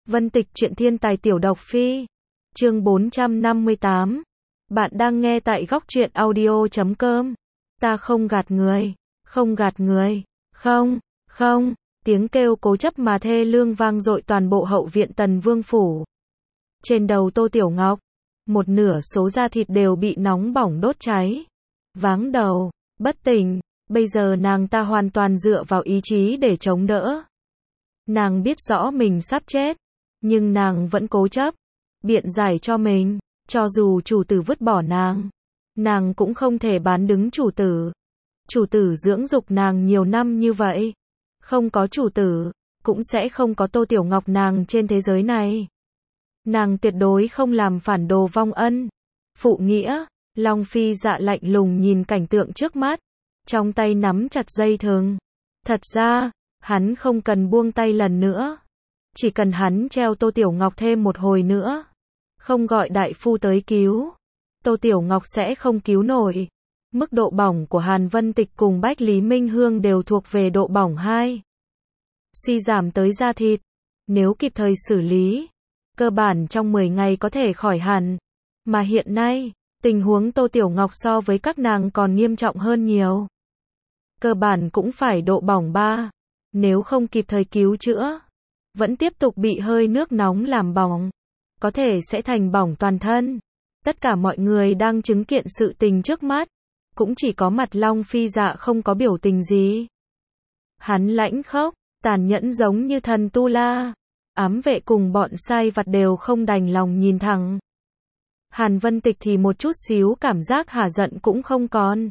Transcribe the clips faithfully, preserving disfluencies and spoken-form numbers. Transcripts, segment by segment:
Vân Tịch truyện thiên tài tiểu độc phi. Chương bốn trăm năm mươi tám. Bạn đang nghe tại góc truyện audio chấm com. Ta không gạt người, không gạt người, không, không, tiếng kêu cố chấp mà thê lương vang dội toàn bộ hậu viện Tần Vương phủ. Trên đầu Tô Tiểu Ngọc, một nửa số da thịt đều bị nóng bỏng đốt cháy. Váng đầu, bất tỉnh, bây giờ nàng ta hoàn toàn dựa vào ý chí để chống đỡ. Nàng biết rõ mình sắp chết, nhưng nàng vẫn cố chấp, biện giải cho mình, cho dù chủ tử vứt bỏ nàng, nàng cũng không thể bán đứng chủ tử. Chủ tử dưỡng dục nàng nhiều năm như vậy, không có chủ tử, cũng sẽ không có Tô Tiểu Ngọc nàng trên thế giới này. Nàng tuyệt đối không làm phản đồ vong ân, phụ nghĩa. Long Phi Dạ lạnh lùng nhìn cảnh tượng trước mắt, trong tay nắm chặt dây thừng. Thật ra, hắn không cần buông tay lần nữa, chỉ cần hắn treo Tô Tiểu Ngọc thêm một hồi nữa, không gọi đại phu tới cứu, Tô Tiểu Ngọc sẽ không cứu nổi. Mức độ bỏng của Hàn Vân Tịch cùng Bách Lý Minh Hương đều thuộc về độ bỏng hai, suy giảm tới da thịt. Nếu kịp thời xử lý, cơ bản trong mười ngày có thể khỏi hẳn. Mà hiện nay, tình huống Tô Tiểu Ngọc so với các nàng còn nghiêm trọng hơn nhiều. Cơ bản cũng phải độ bỏng ba. Nếu không kịp thời cứu chữa, vẫn tiếp tục bị hơi nước nóng làm bỏng, có thể sẽ thành bỏng toàn thân. Tất cả mọi người đang chứng kiến sự tình trước mắt, cũng chỉ có mặt Long Phi Dạ không có biểu tình gì. Hắn lãnh khốc, tàn nhẫn giống như thần Tu La. Ám vệ cùng bọn sai vặt đều không đành lòng nhìn thẳng. Hàn Vân Tịch thì một chút xíu cảm giác hả giận cũng không còn.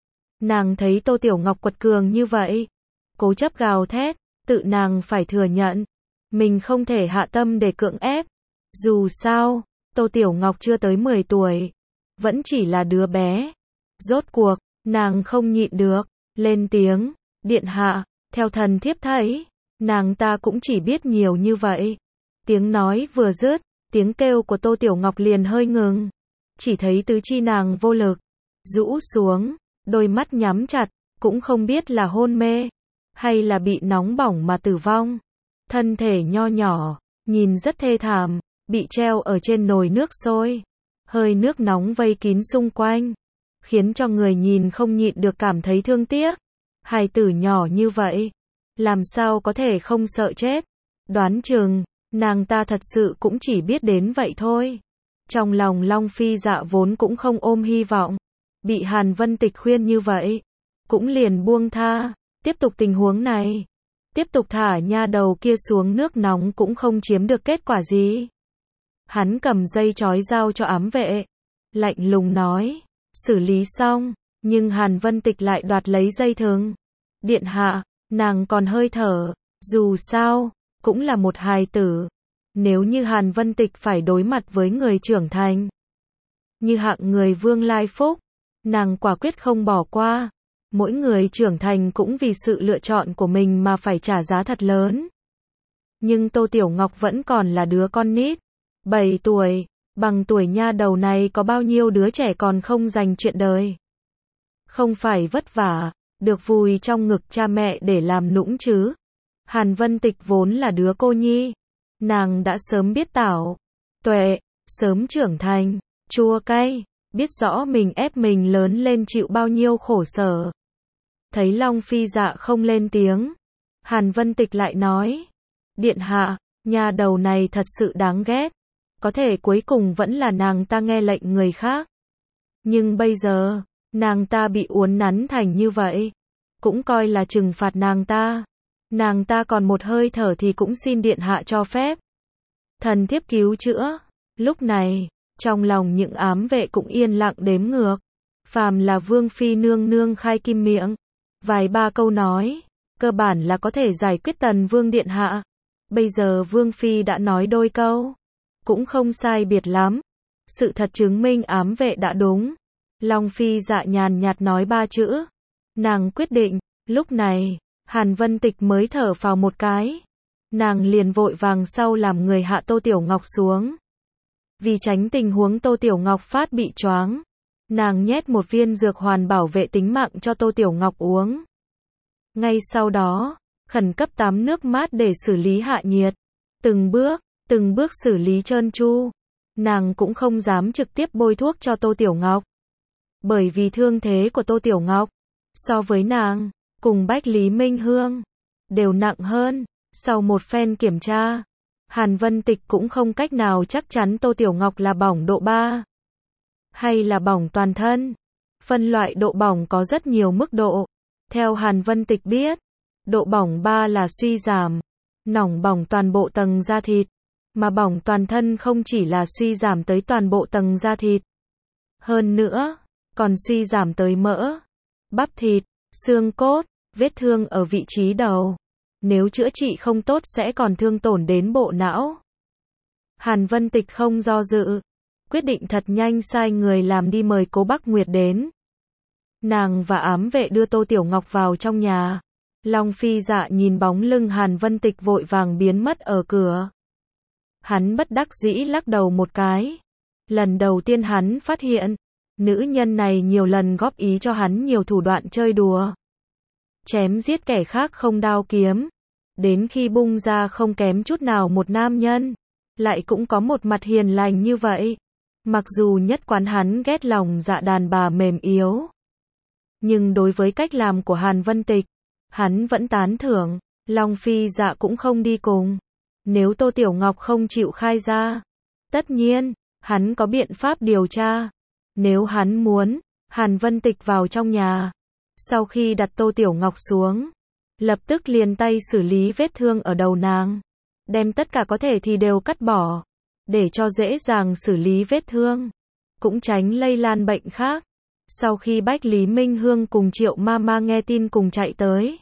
Nàng thấy Tô Tiểu Ngọc quật cường như vậy, cố chấp gào thét, tự nàng phải thừa nhận, mình không thể hạ tâm để cưỡng ép. Dù sao, Tô Tiểu Ngọc chưa tới mười tuổi, vẫn chỉ là đứa bé. Rốt cuộc, nàng không nhịn được, lên tiếng, điện hạ, theo thần thiếp thấy, nàng ta cũng chỉ biết nhiều như vậy. Tiếng nói vừa dứt, tiếng kêu của Tô Tiểu Ngọc liền hơi ngừng, chỉ thấy tứ chi nàng vô lực, rũ xuống, đôi mắt nhắm chặt, cũng không biết là hôn mê, hay là bị nóng bỏng mà tử vong. Thân thể nho nhỏ, nhìn rất thê thảm, bị treo ở trên nồi nước sôi, hơi nước nóng vây kín xung quanh, khiến cho người nhìn không nhịn được cảm thấy thương tiếc. Hài tử nhỏ như vậy, làm sao có thể không sợ chết? Đoán chừng, nàng ta thật sự cũng chỉ biết đến vậy thôi. Trong lòng Long Phi Dạ vốn cũng không ôm hy vọng, bị Hàn Vân Tịch khuyên như vậy, cũng liền buông tha. Tiếp tục tình huống này, tiếp tục thả nha đầu kia xuống nước nóng cũng không chiếm được kết quả gì. Hắn cầm dây trói giao cho ám vệ, lạnh lùng nói, xử lý xong, nhưng Hàn Vân Tịch lại đoạt lấy dây thừng. Điện hạ, nàng còn hơi thở, dù sao, cũng là một hài tử. Nếu như Hàn Vân Tịch phải đối mặt với người trưởng thành, như hạng người Vương Lai Phúc, nàng quả quyết không bỏ qua. Mỗi người trưởng thành cũng vì sự lựa chọn của mình mà phải trả giá thật lớn. Nhưng Tô Tiểu Ngọc vẫn còn là đứa con nít, bảy tuổi, bằng tuổi nha đầu này có bao nhiêu đứa trẻ còn không dành chuyện đời. Không phải vất vả, được vùi trong ngực cha mẹ để làm nũng chứ. Hàn Vân Tịch vốn là đứa cô nhi, nàng đã sớm biết tảo tuệ, sớm trưởng thành, chua cay, biết rõ mình ép mình lớn lên chịu bao nhiêu khổ sở. Thấy Long Phi Dạ không lên tiếng, Hàn Vân Tịch lại nói, điện hạ, nhà đầu này thật sự đáng ghét, có thể cuối cùng vẫn là nàng ta nghe lệnh người khác. Nhưng bây giờ, nàng ta bị uốn nắn thành như vậy, cũng coi là trừng phạt nàng ta. Nàng ta còn một hơi thở thì cũng xin điện hạ cho phép thần thiếp cứu chữa. Lúc này, trong lòng những ám vệ cũng yên lặng đếm ngược. Phàm là Vương Phi nương nương khai kim miệng, vài ba câu nói, cơ bản là có thể giải quyết Tần Vương điện hạ. Bây giờ Vương Phi đã nói đôi câu, cũng không sai biệt lắm. Sự thật chứng minh ám vệ đã đúng. Long Phi Dạ nhàn nhạt nói ba chữ, nàng quyết định. Lúc này, Hàn Vân Tịch mới thở phào một cái, nàng liền vội vàng sau làm người hạ Tô Tiểu Ngọc xuống. Vì tránh tình huống Tô Tiểu Ngọc phát bị choáng, nàng nhét một viên dược hoàn bảo vệ tính mạng cho Tô Tiểu Ngọc uống. Ngay sau đó, khẩn cấp tắm nước mát để xử lý hạ nhiệt. Từng bước, từng bước xử lý trơn tru. Nàng cũng không dám trực tiếp bôi thuốc cho Tô Tiểu Ngọc. Bởi vì thương thế của Tô Tiểu Ngọc, so với nàng, cùng Bách Lý Minh Hương, đều nặng hơn. Sau một phen kiểm tra, Hàn Vân Tịch cũng không cách nào chắc chắn Tô Tiểu Ngọc là bỏng độ ba, hay là bỏng toàn thân. Phân loại độ bỏng có rất nhiều mức độ. Theo Hàn Vân Tịch biết, độ bỏng ba là suy giảm, nỏng bỏng toàn bộ tầng da thịt, mà bỏng toàn thân không chỉ là suy giảm tới toàn bộ tầng da thịt. Hơn nữa, còn suy giảm tới mỡ, bắp thịt, xương cốt, vết thương ở vị trí đầu. Nếu chữa trị không tốt sẽ còn thương tổn đến bộ não. Hàn Vân Tịch không do dự, quyết định thật nhanh sai người làm đi mời Cố Bắc Nguyệt đến. Nàng và ám vệ đưa Tô Tiểu Ngọc vào trong nhà. Long Phi Dạ nhìn bóng lưng Hàn Vân Tịch vội vàng biến mất ở cửa. Hắn bất đắc dĩ lắc đầu một cái. Lần đầu tiên hắn phát hiện, nữ nhân này nhiều lần góp ý cho hắn nhiều thủ đoạn chơi đùa. Chém giết kẻ khác không đao kiếm. Đến khi bung ra không kém chút nào một nam nhân. Lại cũng có một mặt hiền lành như vậy. Mặc dù nhất quán hắn ghét lòng dạ đàn bà mềm yếu. Nhưng đối với cách làm của Hàn Vân Tịch, hắn vẫn tán thưởng. Long Phi Dạ cũng không đi cùng. Nếu Tô Tiểu Ngọc không chịu khai ra, tất nhiên, hắn có biện pháp điều tra. Nếu hắn muốn, Hàn Vân Tịch vào trong nhà. Sau khi đặt Tô Tiểu Ngọc xuống, lập tức liền tay xử lý vết thương ở đầu nàng. Đem tất cả có thể thì đều cắt bỏ, để cho dễ dàng xử lý vết thương, cũng tránh lây lan bệnh khác. Sau khi Bách Lý Minh Hương cùng Triệu Mama nghe tin cùng chạy tới,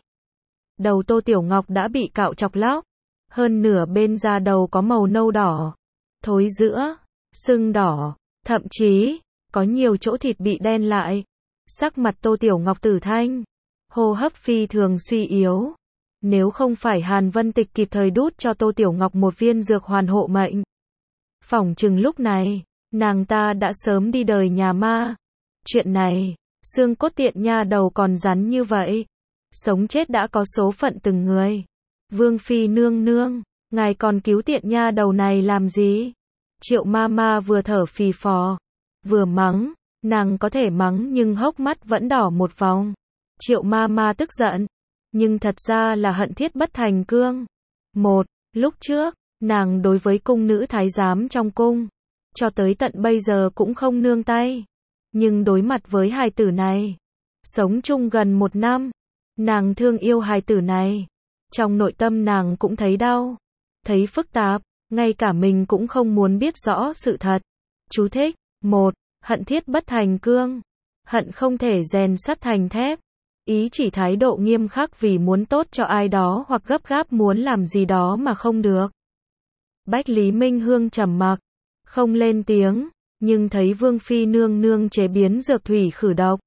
đầu Tô Tiểu Ngọc đã bị cạo chọc lóc, hơn nửa bên da đầu có màu nâu đỏ, thối rữa, sưng đỏ, thậm chí có nhiều chỗ thịt bị đen lại. Sắc mặt Tô Tiểu Ngọc tử thanh, hô hấp phi thường suy yếu. Nếu không phải Hàn Vân Tịch kịp thời đút cho Tô Tiểu Ngọc một viên dược hoàn hộ mệnh, phỏng chừng lúc này, nàng ta đã sớm đi đời nhà ma. Chuyện này, xương cốt tiện nha đầu còn rắn như vậy. Sống chết đã có số phận từng người. Vương Phi nương nương, ngài còn cứu tiện nha đầu này làm gì? Triệu Mama vừa thở phì phò, vừa mắng. Nàng có thể mắng nhưng hốc mắt vẫn đỏ một vòng. Triệu Mama tức giận, nhưng thật ra là hận thiết bất thành cương. Một, lúc trước, nàng đối với cung nữ thái giám trong cung, cho tới tận bây giờ cũng không nương tay. Nhưng đối mặt với hài tử này, sống chung gần một năm, nàng thương yêu hài tử này. Trong nội tâm nàng cũng thấy đau, thấy phức tạp, ngay cả mình cũng không muốn biết rõ sự thật. Chú thích, một, hận thiết bất thành cương, hận không thể rèn sắt thành thép. Ý chỉ thái độ nghiêm khắc vì muốn tốt cho ai đó hoặc gấp gáp muốn làm gì đó mà không được. Bách Lý Minh Hương trầm mặc, không lên tiếng, nhưng thấy Vương Phi nương nương chế biến dược thủy khử độc.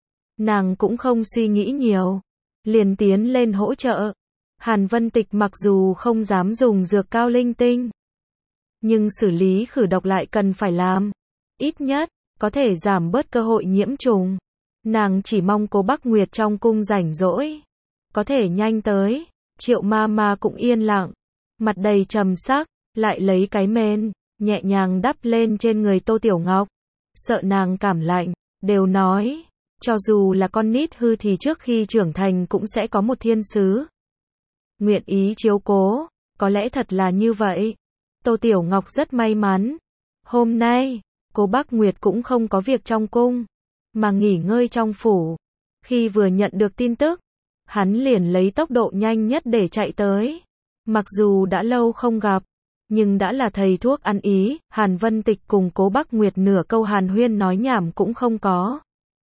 Nàng cũng không suy nghĩ nhiều, liền tiến lên hỗ trợ. Hàn Vân Tịch mặc dù không dám dùng dược cao linh tinh, nhưng xử lý khử độc lại cần phải làm. Ít nhất, có thể giảm bớt cơ hội nhiễm trùng. Nàng chỉ mong Cố Bắc Nguyệt trong cung rảnh rỗi, có thể nhanh tới. Triệu Mama cũng yên lặng, mặt đầy trầm sắc, lại lấy cái mền, nhẹ nhàng đắp lên trên người Tô Tiểu Ngọc. Sợ nàng cảm lạnh, đều nói, cho dù là con nít hư thì trước khi trưởng thành cũng sẽ có một thiên sứ nguyện ý chiếu cố. Có lẽ thật là như vậy. Tô Tiểu Ngọc rất may mắn. Hôm nay, Cố Bắc Nguyệt cũng không có việc trong cung, mà nghỉ ngơi trong phủ. Khi vừa nhận được tin tức, hắn liền lấy tốc độ nhanh nhất để chạy tới. Mặc dù đã lâu không gặp, nhưng đã là thầy thuốc ăn ý. Hàn Vân Tịch cùng Cố Bắc Nguyệt nửa câu hàn huyên nói nhảm cũng không có.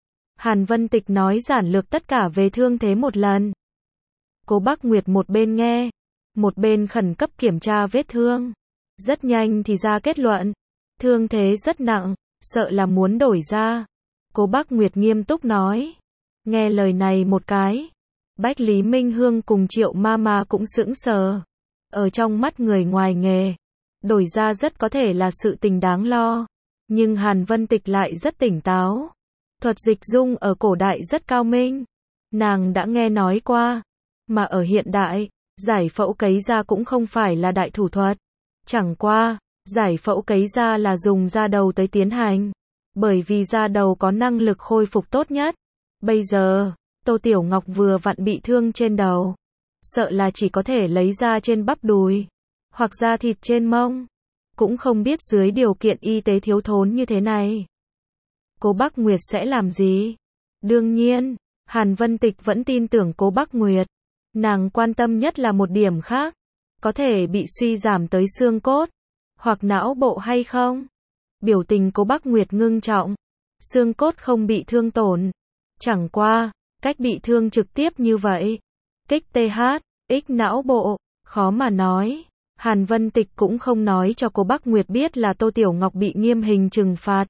Hàn Vân Tịch nói giản lược tất cả về thương thế một lần. Cố Bắc Nguyệt một bên nghe, một bên khẩn cấp kiểm tra vết thương. Rất nhanh thì ra kết luận, thương thế rất nặng, sợ là muốn đổi da. Cố Bắc Nguyệt nghiêm túc nói. Nghe lời này một cái, Bách Lý Minh Hương cùng Triệu Mama cũng sững sờ. Ở trong mắt người ngoài nghề, đổi da rất có thể là sự tình đáng lo. Nhưng Hàn Vân Tịch lại rất tỉnh táo. Thuật dịch dung ở cổ đại rất cao minh. Nàng đã nghe nói qua. Mà ở hiện đại, giải phẫu cấy da cũng không phải là đại thủ thuật. Chẳng qua, giải phẫu cấy da là dùng da đầu tới tiến hành, bởi vì da đầu có năng lực khôi phục tốt nhất. Bây giờ, Tô Tiểu Ngọc vừa vặn bị thương trên đầu, sợ là chỉ có thể lấy da trên bắp đùi, hoặc da thịt trên mông. Cũng không biết dưới điều kiện y tế thiếu thốn như thế này, Cố Bắc Nguyệt sẽ làm gì? Đương nhiên, Hàn Vân Tịch vẫn tin tưởng Cố Bắc Nguyệt. Nàng quan tâm nhất là một điểm khác, có thể bị suy giảm tới xương cốt, hoặc não bộ hay không? Biểu tình Cố Bắc Nguyệt ngưng trọng, xương cốt không bị thương tổn. Chẳng qua, cách bị thương trực tiếp như vậy, kích tê hát, ích não bộ, khó mà nói. Hàn Vân Tịch cũng không nói cho Cố Bắc Nguyệt biết là Tô Tiểu Ngọc bị nghiêm hình trừng phạt.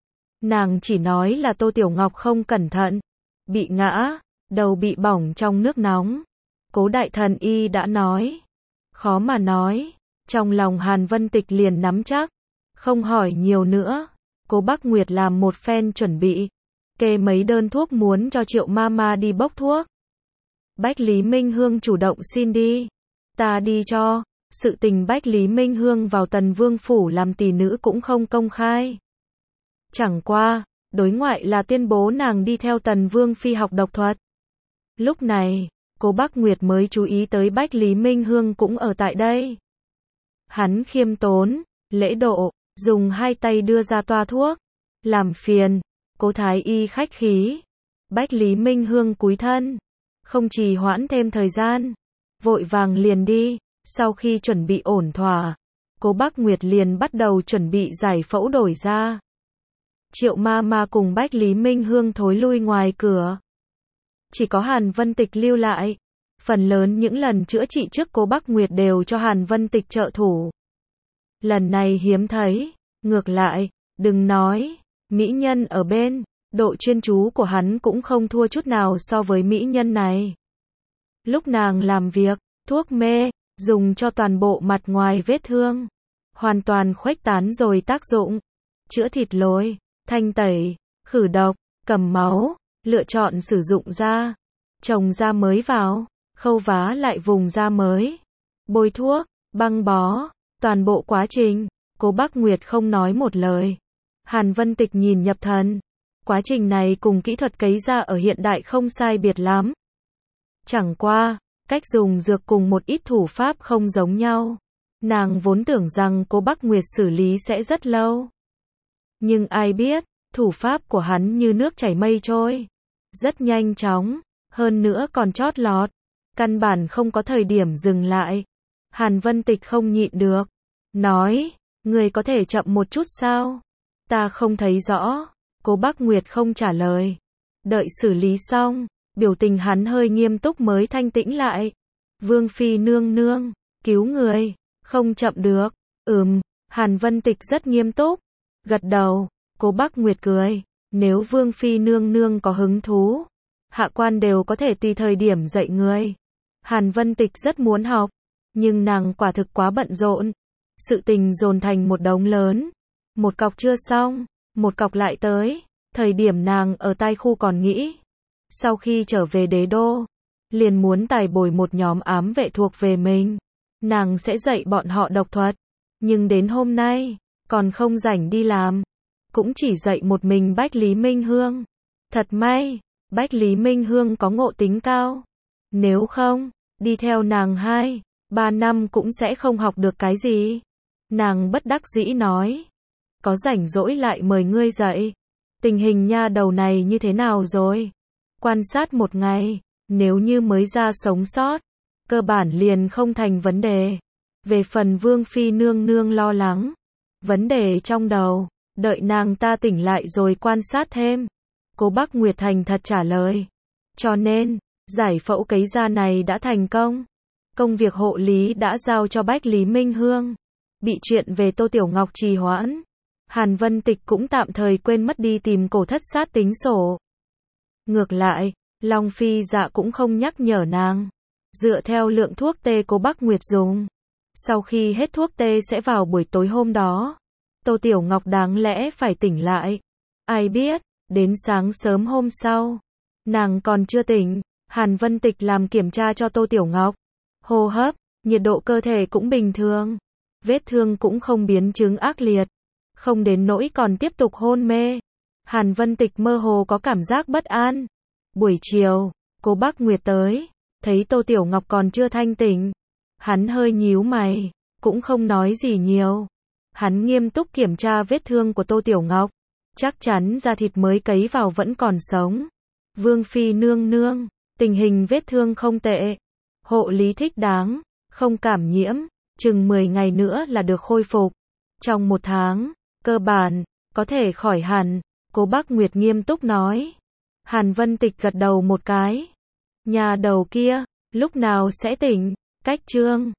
Nàng chỉ nói là Tô Tiểu Ngọc không cẩn thận, bị ngã, đầu bị bỏng trong nước nóng. Cố đại thần y đã nói. Khó mà nói. Trong lòng Hàn Vân Tịch liền nắm chắc, không hỏi nhiều nữa. Cố Bắc Nguyệt làm một phen chuẩn bị, kê mấy đơn thuốc muốn cho Triệu Mama đi bốc thuốc. Bách Lý Minh Hương chủ động xin đi. Ta đi cho. Sự tình Bách Lý Minh Hương vào Tần Vương phủ làm tỷ nữ cũng không công khai. Chẳng qua, đối ngoại là tuyên bố nàng đi theo Tần Vương phi học độc thuật. Lúc này, Cố Bắc Nguyệt mới chú ý tới Bách Lý Minh Hương cũng ở tại đây. Hắn khiêm tốn, lễ độ, dùng hai tay đưa ra toa thuốc. Làm phiền, Cố thái y khách khí. Bách Lý Minh Hương cúi thân, không trì hoãn thêm thời gian, vội vàng liền đi. Sau khi chuẩn bị ổn thỏa, Cố Bắc Nguyệt liền bắt đầu chuẩn bị giải phẫu đổi da. Triệu Mama cùng Bách Lý Minh Hương thối lui ngoài cửa. Chỉ có Hàn Vân Tịch lưu lại. Phần lớn những lần chữa trị trước Cố Bắc Nguyệt đều cho Hàn Vân Tịch trợ thủ. Lần này hiếm thấy, ngược lại, đừng nói, mỹ nhân ở bên, độ chuyên chú của hắn cũng không thua chút nào so với mỹ nhân này. Lúc nàng làm việc, thuốc mê, dùng cho toàn bộ mặt ngoài vết thương, hoàn toàn khuếch tán rồi tác dụng, chữa thịt lồi, thanh tẩy, khử độc, cầm máu, lựa chọn sử dụng da, trồng da mới vào, khâu vá lại vùng da mới, bôi thuốc, băng bó, toàn bộ quá trình, Cố Bắc Nguyệt không nói một lời. Hàn Vân Tịch nhìn nhập thần, quá trình này cùng kỹ thuật cấy da ở hiện đại không sai biệt lắm. Chẳng qua, cách dùng dược cùng một ít thủ pháp không giống nhau. Nàng vốn tưởng rằng Cố Bắc Nguyệt xử lý sẽ rất lâu. Nhưng ai biết, thủ pháp của hắn như nước chảy mây trôi. Rất nhanh chóng, hơn nữa còn chót lọt. Căn bản không có thời điểm dừng lại. Hàn Vân Tịch không nhịn được. Nói, người có thể chậm một chút sao? Ta không thấy rõ. Cố Bắc Nguyệt không trả lời. Đợi xử lý xong, biểu tình hắn hơi nghiêm túc mới thanh tĩnh lại. Vương phi nương nương, cứu người, không chậm được. Ừm, Hàn Vân Tịch rất nghiêm túc. Gật đầu, Cố Bắc Nguyệt cười. Nếu Vương phi nương nương có hứng thú, hạ quan đều có thể tùy thời điểm dạy người. Hàn Vân Tịch rất muốn học, nhưng nàng quả thực quá bận rộn. Sự tình dồn thành một đống lớn. Một cọc chưa xong, một cọc lại tới. Thời điểm nàng ở tai khu còn nghĩ, sau khi trở về đế đô, liền muốn tài bồi một nhóm ám vệ thuộc về mình. Nàng sẽ dạy bọn họ độc thuật. Nhưng đến hôm nay, còn không rảnh đi làm. Cũng chỉ dạy một mình Bách Lý Minh Hương. Thật may, Bách Lý Minh Hương có ngộ tính cao. Nếu không, đi theo nàng hai, ba năm cũng sẽ không học được cái gì. Nàng bất đắc dĩ nói. Có rảnh rỗi lại mời ngươi dạy. Tình hình nha đầu này như thế nào rồi? Quan sát một ngày, nếu như mới ra sống sót, cơ bản liền không thành vấn đề. Về phần Vương phi nương nương lo lắng, vấn đề trong đầu, đợi nàng ta tỉnh lại rồi quan sát thêm. Cố Bắc Nguyệt thành thật trả lời. Cho nên, giải phẫu cấy da này đã thành công. Công việc hộ lý đã giao cho Bách Lý Minh Hương. Bị chuyện về Tô Tiểu Ngọc trì hoãn, Hàn Vân Tịch cũng tạm thời quên mất đi tìm cổ thất sát tính sổ. Ngược lại, Long Phi Dạ cũng không nhắc nhở nàng. Dựa theo lượng thuốc tê Cố Bắc Nguyệt dùng, sau khi hết thuốc tê sẽ vào buổi tối hôm đó. Tô Tiểu Ngọc đáng lẽ phải tỉnh lại. Ai biết, đến sáng sớm hôm sau, nàng còn chưa tỉnh. Hàn Vân Tịch làm kiểm tra cho Tô Tiểu Ngọc. Hô hấp, nhiệt độ cơ thể cũng bình thường. vết thương cũng không biến chứng ác liệt, không đến nỗi còn tiếp tục hôn mê. Hàn Vân Tịch mơ hồ có cảm giác bất an. Buổi chiều, cô Bắc Nguyệt tới, thấy Tô Tiểu Ngọc còn chưa thanh tỉnh. Hắn hơi nhíu mày, cũng không nói gì nhiều. Hắn nghiêm túc kiểm tra vết thương của Tô Tiểu Ngọc, chắc chắn da thịt mới cấy vào vẫn còn sống. Vương phi nương nương, tình hình vết thương không tệ, hộ lý thích đáng, không cảm nhiễm, chừng mười ngày nữa là được khôi phục. Trong một tháng, cơ bản, có thể khỏi hẳn, cô Bắc Nguyệt nghiêm túc nói. Hàn Vân Tịch gật đầu một cái. Nhà đầu kia, lúc nào sẽ tỉnh? Cách chương